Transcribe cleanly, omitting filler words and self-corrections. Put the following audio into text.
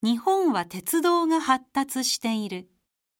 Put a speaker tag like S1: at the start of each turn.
S1: 日本は鉄道が発達している。